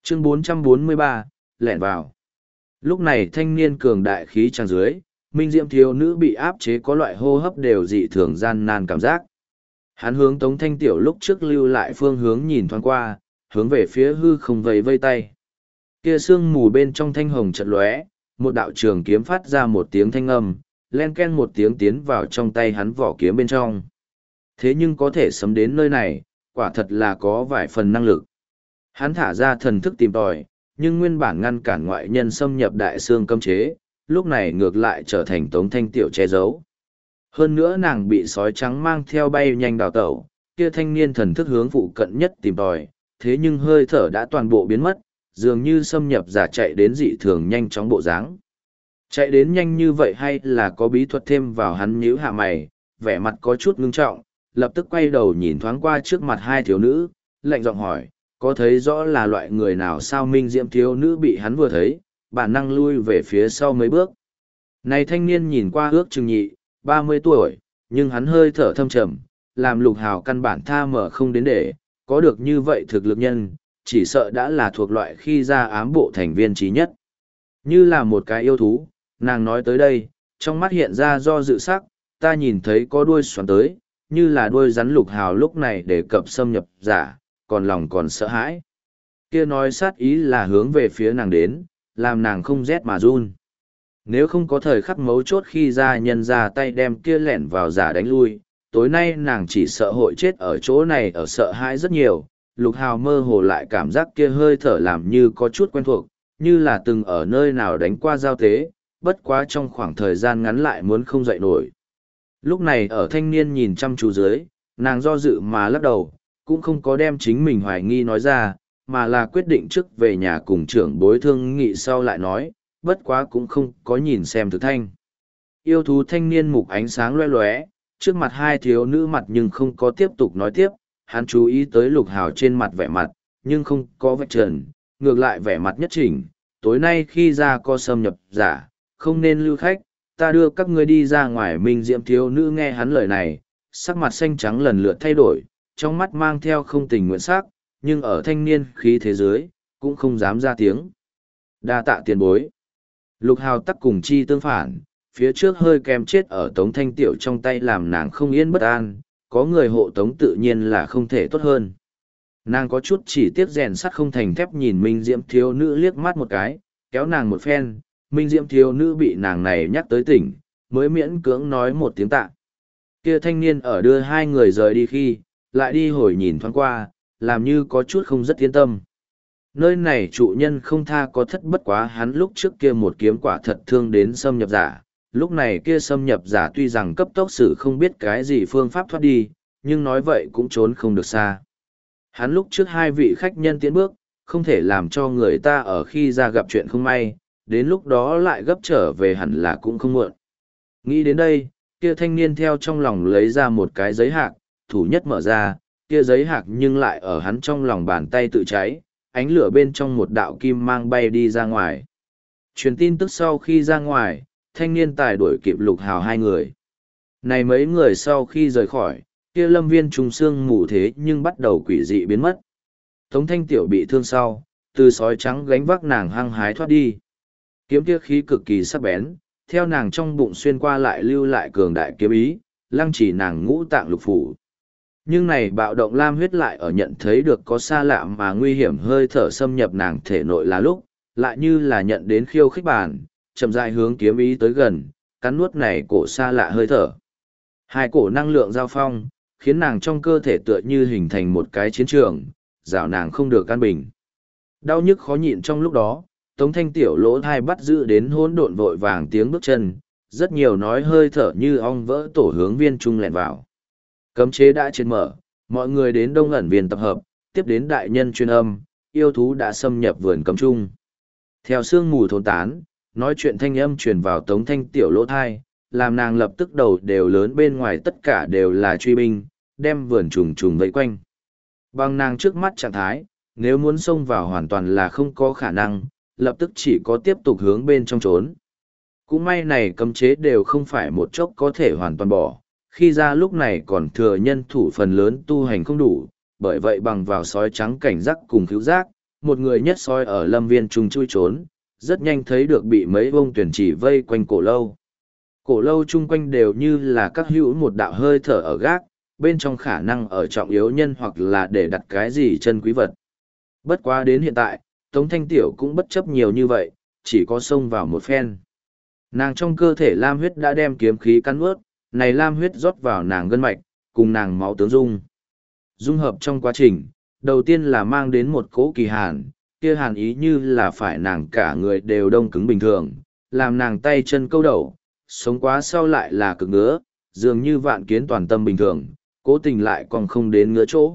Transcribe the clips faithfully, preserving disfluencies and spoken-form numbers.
Chương bốn trăm bốn mươi ba, lẻn vào. Lúc này thanh niên cường đại khí tràn dưới, minh diệm thiếu nữ bị áp chế có loại hô hấp đều dị thường gian nan cảm giác. Hắn hướng Tống Thanh Tiểu lúc trước lưu lại phương hướng nhìn thoáng qua, hướng về phía hư không vẫy vây tay. Kia sương mù bên trong thanh hồng chật lóe, một đạo trường kiếm phát ra một tiếng thanh âm, len ken một tiếng tiến vào trong tay hắn vỏ kiếm bên trong. Thế nhưng có thể sấm đến nơi này, quả thật là có vài phần năng lực. Hắn thả ra thần thức tìm tòi, nhưng nguyên bản ngăn cản ngoại nhân xâm nhập đại xương cấm chế, lúc này ngược lại trở thành Tống Thanh Tiểu che giấu. Hơn nữa nàng bị sói trắng mang theo bay nhanh đào tẩu, kia thanh niên thần thức hướng phụ cận nhất tìm tòi, thế nhưng hơi thở đã toàn bộ biến mất, dường như xâm nhập giả chạy đến dị thường nhanh chóng bộ dáng. Chạy đến nhanh như vậy hay là có bí thuật thêm vào, hắn nhíu hạ mày, vẻ mặt có chút ngưng trọng, lập tức quay đầu nhìn thoáng qua trước mặt hai thiếu nữ, lạnh giọng hỏi, có thấy rõ là loại người nào sao? Minh diệm thiếu nữ bị hắn vừa thấy, bản năng lui về phía sau mấy bước. Này thanh niên nhìn qua ước chừng nhị, ba mươi tuổi, nhưng hắn hơi thở thâm trầm, làm Lục Hào căn bản tha mở không đến để, có được như vậy thực lực nhân, chỉ sợ đã là thuộc loại khi ra ám bộ thành viên trí nhất. Như là một cái yêu thú, nàng nói tới đây, trong mắt hiện ra do dự sắc, ta nhìn thấy có đuôi xoắn tới, như là đuôi rắn. Lục Hào lúc này để cập xâm nhập giả, còn lòng còn sợ hãi. Kia nói sát ý là hướng về phía nàng đến, làm nàng không rét mà run. Nếu không có thời khắc mấu chốt khi ra nhân ra tay đem kia lẻn vào giả đánh lui, tối nay nàng chỉ sợ hội chết ở chỗ này, ở sợ hãi rất nhiều. Lục Hào mơ hồ lại cảm giác kia hơi thở làm như có chút quen thuộc, như là từng ở nơi nào đánh qua giao tế, bất quá trong khoảng thời gian ngắn lại muốn không dậy nổi. Lúc này ở thanh niên nhìn chăm chú dưới, nàng do dự mà lắc đầu, cũng không có đem chính mình hoài nghi nói ra, mà là quyết định trước về nhà cùng trưởng bối thương nghị sau lại nói, bất quá cũng không có nhìn xem thực thanh. Yêu thú thanh niên mục ánh sáng loe loé, trước mặt hai thiếu nữ mặt nhưng không có tiếp tục nói tiếp, hắn chú ý tới Lục Hào trên mặt vẻ mặt, nhưng không có vạch trần, ngược lại vẻ mặt nhất chỉnh, tối nay khi ra co xâm nhập giả, không nên lưu khách, ta đưa các ngươi đi ra ngoài. Minh diệm thiếu nữ nghe hắn lời này, sắc mặt xanh trắng lần lượt thay đổi, trong mắt mang theo không tình nguyện sắc, nhưng ở thanh niên khí thế giới, cũng không dám ra tiếng. Đa tạ tiền bối. Lục Hào tắc cùng chi tương phản, phía trước hơi kém chết ở Tống Thanh Tiểu trong tay làm nàng không yên bất an, có người hộ tống tự nhiên là không thể tốt hơn. Nàng có chút chỉ tiếc rèn sắt không thành thép, nhìn Minh diệm thiếu nữ liếc mắt một cái, kéo nàng một phen. Minh diệm thiếu nữ bị nàng này nhắc tới tỉnh, mới miễn cưỡng nói một tiếng tạ. Kia thanh niên ở đưa hai người rời đi khi, lại đi hồi nhìn thoáng qua, làm như có chút không rất yên tâm. Nơi này trụ nhân không tha có thất, bất quá hắn lúc trước kia một kiếm quả thật thương đến xâm nhập giả, lúc này kia xâm nhập giả tuy rằng cấp tốc xử không biết cái gì phương pháp thoát đi, nhưng nói vậy cũng trốn không được xa. Hắn lúc trước hai vị khách nhân tiến bước, không thể làm cho người ta ở khi ra gặp chuyện không may, đến lúc đó lại gấp trở về hẳn là cũng không muộn. Nghĩ đến đây, kia thanh niên theo trong lòng lấy ra một cái giấy hạc, thủ nhất mở ra, kia giấy hạc nhưng lại ở hắn trong lòng bàn tay tự cháy, ánh lửa bên trong một đạo kim mang bay đi ra ngoài. Truyền tin tức sau khi ra ngoài, thanh niên tài đuổi kịp Lục Hào hai người. Này mấy người sau khi rời khỏi, kia lâm viên trùng xương mù thế nhưng bắt đầu quỷ dị biến mất. Tống Thanh Tiểu bị thương sau, từ sói trắng gánh vác nàng hăng hái thoát đi. Kiếm kia khí cực kỳ sắc bén, theo nàng trong bụng xuyên qua lại lưu lại cường đại kiếm ý, lăng chỉ nàng ngũ tạng lục phủ. Nhưng này bạo động lam huyết lại ở nhận thấy được có xa lạ mà nguy hiểm hơi thở xâm nhập nàng thể nội là lúc, lại như là nhận đến khiêu khích bản, chậm rãi hướng kiếm ý tới gần, cắn nuốt này cổ xa lạ hơi thở. Hai cổ năng lượng giao phong, khiến nàng trong cơ thể tựa như hình thành một cái chiến trường, rào nàng không được an bình. Đau nhức khó nhịn trong lúc đó, Tống Thanh Tiểu lỗ thai bắt giữ đến hỗn độn vội vàng tiếng bước chân, rất nhiều nói hơi thở như ong vỡ tổ hướng viên trung lẹn vào. Cấm chế đã triệt mở, mọi người đến đông ẩn viên tập hợp, tiếp đến đại nhân chuyên âm, yêu thú đã xâm nhập vườn cấm trung. Theo sương mù thôn tán, nói chuyện thanh âm truyền vào Tống Thanh Tiểu lỗ thai, làm nàng lập tức đầu đều lớn, bên ngoài tất cả đều là truy binh, đem vườn trùng trùng vây quanh. Bằng nàng trước mắt trạng thái, nếu muốn xông vào hoàn toàn là không có khả năng, lập tức chỉ có tiếp tục hướng bên trong trốn. Cũng may này cấm chế đều không phải một chốc có thể hoàn toàn bỏ, khi ra lúc này còn thừa nhân thủ phần lớn tu hành không đủ, bởi vậy bằng vào sói trắng cảnh giác cùng cứu giác, một người nhất soi ở lâm viên trùng chui trốn, rất nhanh thấy được bị mấy bông tuyển chỉ vây quanh cổ lâu. Cổ lâu chung quanh đều như là các hữu một đạo hơi thở ở gác, bên trong khả năng ở trọng yếu nhân hoặc là để đặt cái gì chân quý vật. Bất quá đến hiện tại, Tống Thanh Tiểu cũng bất chấp nhiều như vậy, chỉ có xông vào một phen. Nàng trong cơ thể lam huyết đã đem kiếm khí cắn ướt, này lam huyết rót vào nàng gân mạch, cùng nàng máu tướng dung. Dung hợp trong quá trình, đầu tiên là mang đến một cỗ kỳ hàn, kia hàn ý như là phải nàng cả người đều đông cứng bình thường, làm nàng tay chân câu đầu, sống quá sau lại là cực ngứa, dường như vạn kiến toàn tâm bình thường, cố tình lại còn không đến ngứa chỗ.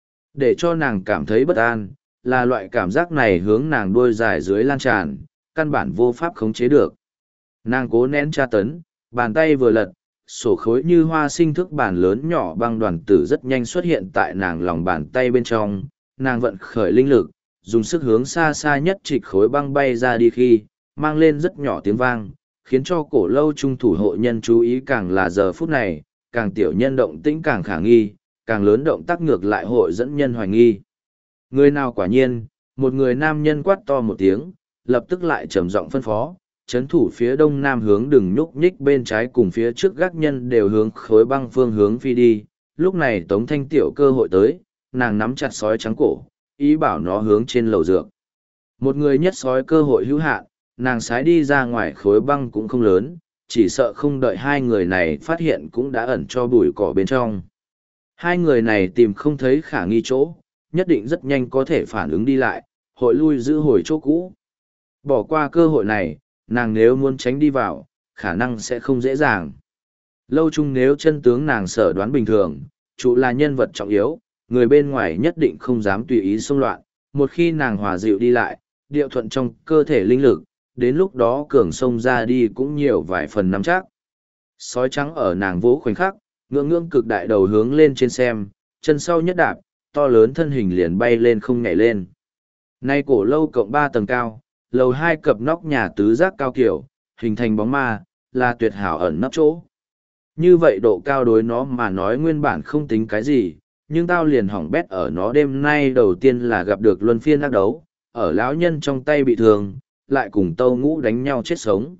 Để cho nàng cảm thấy bất an, là loại cảm giác này hướng nàng đuôi dài dưới lan tràn, căn bản vô pháp khống chế được. Nàng cố nén tra tấn, bàn tay vừa lật, sổ khối như hoa sinh thức bàn lớn nhỏ băng đoàn tử rất nhanh xuất hiện tại nàng lòng bàn tay bên trong, nàng vận khởi linh lực, dùng sức hướng xa xa nhất trịch khối băng bay ra đi khi, mang lên rất nhỏ tiếng vang, khiến cho cổ lâu trung thủ hộ nhân chú ý càng là giờ phút này, càng tiểu nhân động tĩnh càng khả nghi, càng lớn động tác ngược lại hội dẫn nhân hoài nghi. Người nào quả nhiên, một người nam nhân quát to một tiếng, lập tức lại trầm giọng phân phó, chấn thủ phía đông nam hướng đừng nhúc nhích bên trái cùng phía trước gác nhân đều hướng khối băng phương hướng phi đi. Lúc này Tống Thanh Tiểu cơ hội tới, nàng nắm chặt sói trắng cổ, ý bảo nó hướng trên lầu dược. Một người nhất sói cơ hội hữu hạn, nàng sái đi ra ngoài khối băng cũng không lớn, chỉ sợ không đợi hai người này phát hiện cũng đã ẩn cho bụi cỏ bên trong. Hai người này tìm không thấy khả nghi chỗ, nhất định rất nhanh có thể phản ứng đi lại, hội lui giữ hồi chỗ cũ. Bỏ qua cơ hội này, nàng nếu muốn tránh đi vào, khả năng sẽ không dễ dàng. Lâu chung nếu chân tướng nàng sở đoán bình thường, chủ là nhân vật trọng yếu, người bên ngoài nhất định không dám tùy ý xông loạn, một khi nàng hòa dịu đi lại, điệu thuận trong cơ thể linh lực, đến lúc đó cường xông ra đi cũng nhiều vài phần nắm chắc. Sói trắng ở nàng vỗ khoảnh khắc, ngưỡng ngưỡng cực đại đầu hướng lên trên xem, chân sau nhất đạp, to lớn thân hình liền bay lên không nhảy lên. Nay cổ lâu cộng ba tầng cao, lầu hai cập nóc nhà tứ giác cao kiểu, hình thành bóng ma, là tuyệt hảo ẩn nấp chỗ. Như vậy độ cao đối nó mà nói nguyên bản không tính cái gì, nhưng tao liền hỏng bét ở nó đêm nay đầu tiên là gặp được luân phiên ác đấu, ở lão nhân trong tay bị thương, lại cùng tâu ngũ đánh nhau chết sống.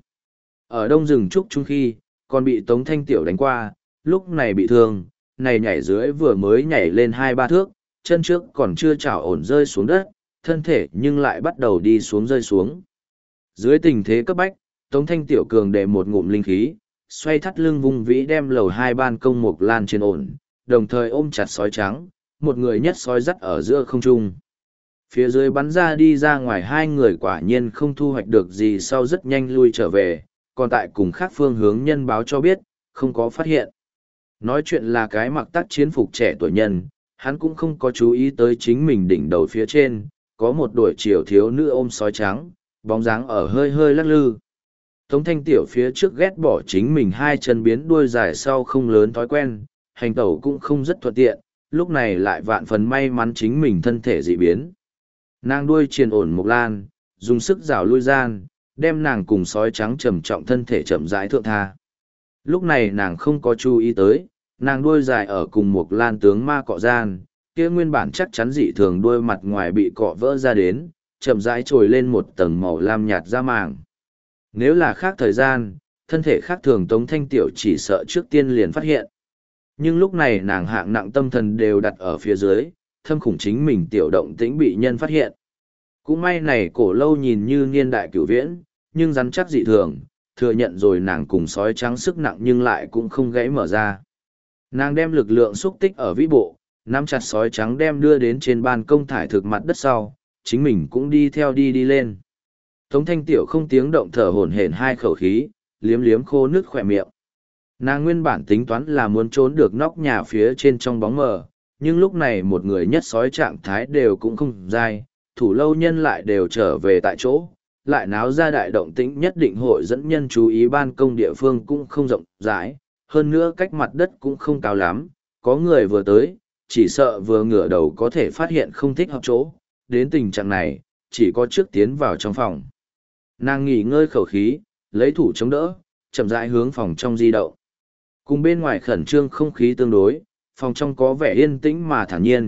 Ở đông rừng trúc chung khi, còn bị Tống Thanh Tiểu đánh qua, lúc này bị thương, này nhảy dưới vừa mới nhảy lên hai ba thước, chân trước còn chưa chảo ổn rơi xuống đất, thân thể nhưng lại bắt đầu đi xuống rơi xuống. Dưới tình thế cấp bách, Tống Thanh Tiểu cường để một ngụm linh khí, xoay thắt lưng vung vĩ đem lầu hai ban công mục lan trên ổn, đồng thời ôm chặt sói trắng, một người nhất sói dắt ở giữa không trung. Phía dưới bắn ra đi ra ngoài hai người quả nhiên không thu hoạch được gì sau rất nhanh lui trở về, còn tại cùng khác phương hướng nhân báo cho biết, không có phát hiện. Nói chuyện là cái mặc tác chiến phục trẻ tuổi nhân, hắn cũng không có chú ý tới chính mình đỉnh đầu phía trên, có một đội chiều thiếu nữ ôm sói trắng, bóng dáng ở hơi hơi lắc lư. Tống Thanh Tiểu phía trước ghét bỏ chính mình hai chân biến đuôi dài sau không lớn thói quen, hành tẩu cũng không rất thuận tiện, lúc này lại vạn phần may mắn chính mình thân thể dị biến. Nàng đuôi triền ổn Mộc Lan, dùng sức rảo lui gian, đem nàng cùng sói trắng trầm trọng thân thể chậm rãi thượng tha. Lúc này nàng không có chú ý tới, nàng đuôi dài ở cùng Mộc Lan tướng ma cọ gian, kia nguyên bản chắc chắn dị thường đuôi mặt ngoài bị cọ vỡ ra đến, chậm rãi trồi lên một tầng màu lam nhạt da màng. Nếu là khác thời gian, thân thể khác thường Tống Thanh Tiểu chỉ sợ trước tiên liền phát hiện. Nhưng lúc này nàng hạng nặng tâm thần đều đặt ở phía dưới, thâm khủng chính mình tiểu động tĩnh bị nhân phát hiện. Cũng may này cổ lâu nhìn như niên đại cửu viễn, nhưng rắn chắc dị thường, thừa nhận rồi nàng cùng sói trắng sức nặng nhưng lại cũng không gãy mở ra. Nàng đem lực lượng xúc tích ở vĩ bộ, nắm chặt sói trắng đem đưa đến trên ban công thải thực mặt đất sau, chính mình cũng đi theo đi đi lên. Tống Thanh Tiểu không tiếng động thở hổn hển hai khẩu khí, liếm liếm khô nước khỏe miệng. Nàng nguyên bản tính toán là muốn trốn được nóc nhà phía trên trong bóng mờ, nhưng lúc này một người nhất sói trạng thái đều cũng không dai, thủ lâu nhân lại đều trở về tại chỗ, lại náo ra đại động tĩnh nhất định hội dẫn nhân chú ý ban công địa phương cũng không rộng rãi, hơn nữa cách mặt đất cũng không cao lắm, có người vừa tới, chỉ sợ vừa ngửa đầu có thể phát hiện không thích hợp chỗ, đến tình trạng này, chỉ có trước tiến vào trong phòng. Nàng nghỉ ngơi khẩu khí, lấy thủ chống đỡ, chậm rãi hướng phòng trong di động. Cùng bên ngoài khẩn trương không khí tương đối, phòng trong có vẻ yên tĩnh mà thản nhiên,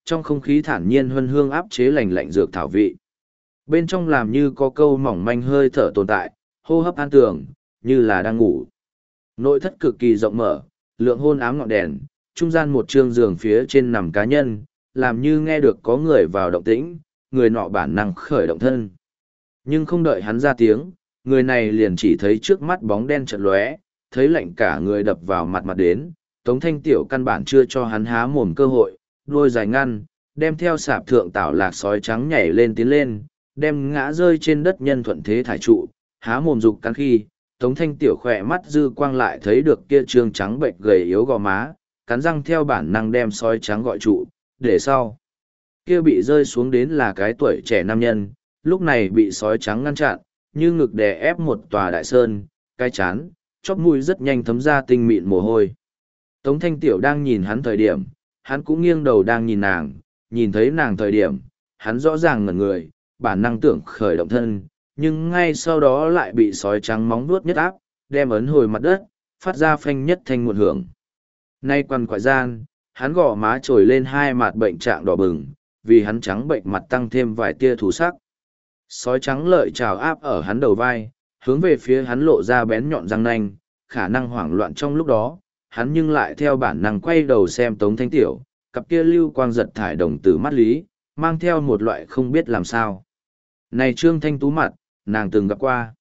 trong không khí thản nhiên huân hương áp chế lành lạnh dược thảo vị. Bên trong làm như có câu mỏng manh hơi thở tồn tại, hô hấp an tường, như là đang ngủ. Nội thất cực kỳ rộng mở, lượng hôn ám ngọn đèn, trung gian một trương giường phía trên nằm cá nhân, làm như nghe được có người vào động tĩnh, người nọ bản năng khởi động thân. Nhưng không đợi hắn ra tiếng, người này liền chỉ thấy trước mắt bóng đen chợt lóe, thấy lạnh cả người đập vào mặt mặt đến, Tống Thanh Tiểu căn bản chưa cho hắn há mồm cơ hội, đôi dài ngăn, đem theo sạp thượng tảo lạc sói trắng nhảy lên tiến lên, đem ngã rơi trên đất nhân thuận thế thải trụ, há mồm dục cắn khi, Tống Thanh Tiểu khỏe mắt dư quang lại thấy được kia trương trắng bệnh gầy yếu gò má, cắn răng theo bản năng đem sói trắng gọi trụ, để sau. Kia bị rơi xuống đến là cái tuổi trẻ nam nhân, lúc này bị sói trắng ngăn chặn, như ngực đè ép một tòa đại sơn, cái chán, chóp mũi rất nhanh thấm ra tinh mịn mồ hôi. Tống Thanh Tiểu đang nhìn hắn thời điểm, hắn cũng nghiêng đầu đang nhìn nàng, nhìn thấy nàng thời điểm, hắn rõ ràng ngẩn người, bản năng tưởng khởi động thân, nhưng ngay sau đó lại bị sói trắng móng vuốt nhất áp, đem ấn hồi mặt đất, phát ra phanh nhất thanh một hưởng. Nay quằn quại gian, hắn gò má trồi lên hai mặt bệnh trạng đỏ bừng, vì hắn trắng bệnh mặt tăng thêm vài tia thú sắc. Sói trắng lợi trào áp ở hắn đầu vai, hướng về phía hắn lộ ra bén nhọn răng nanh, khả năng hoảng loạn trong lúc đó, hắn nhưng lại theo bản năng quay đầu xem Tống Thanh Tiểu, cặp kia lưu quang giật thải đồng tử mắt lý, mang theo một loại không biết làm sao. Này Trương Thanh Tú mặt, nàng từng gặp qua.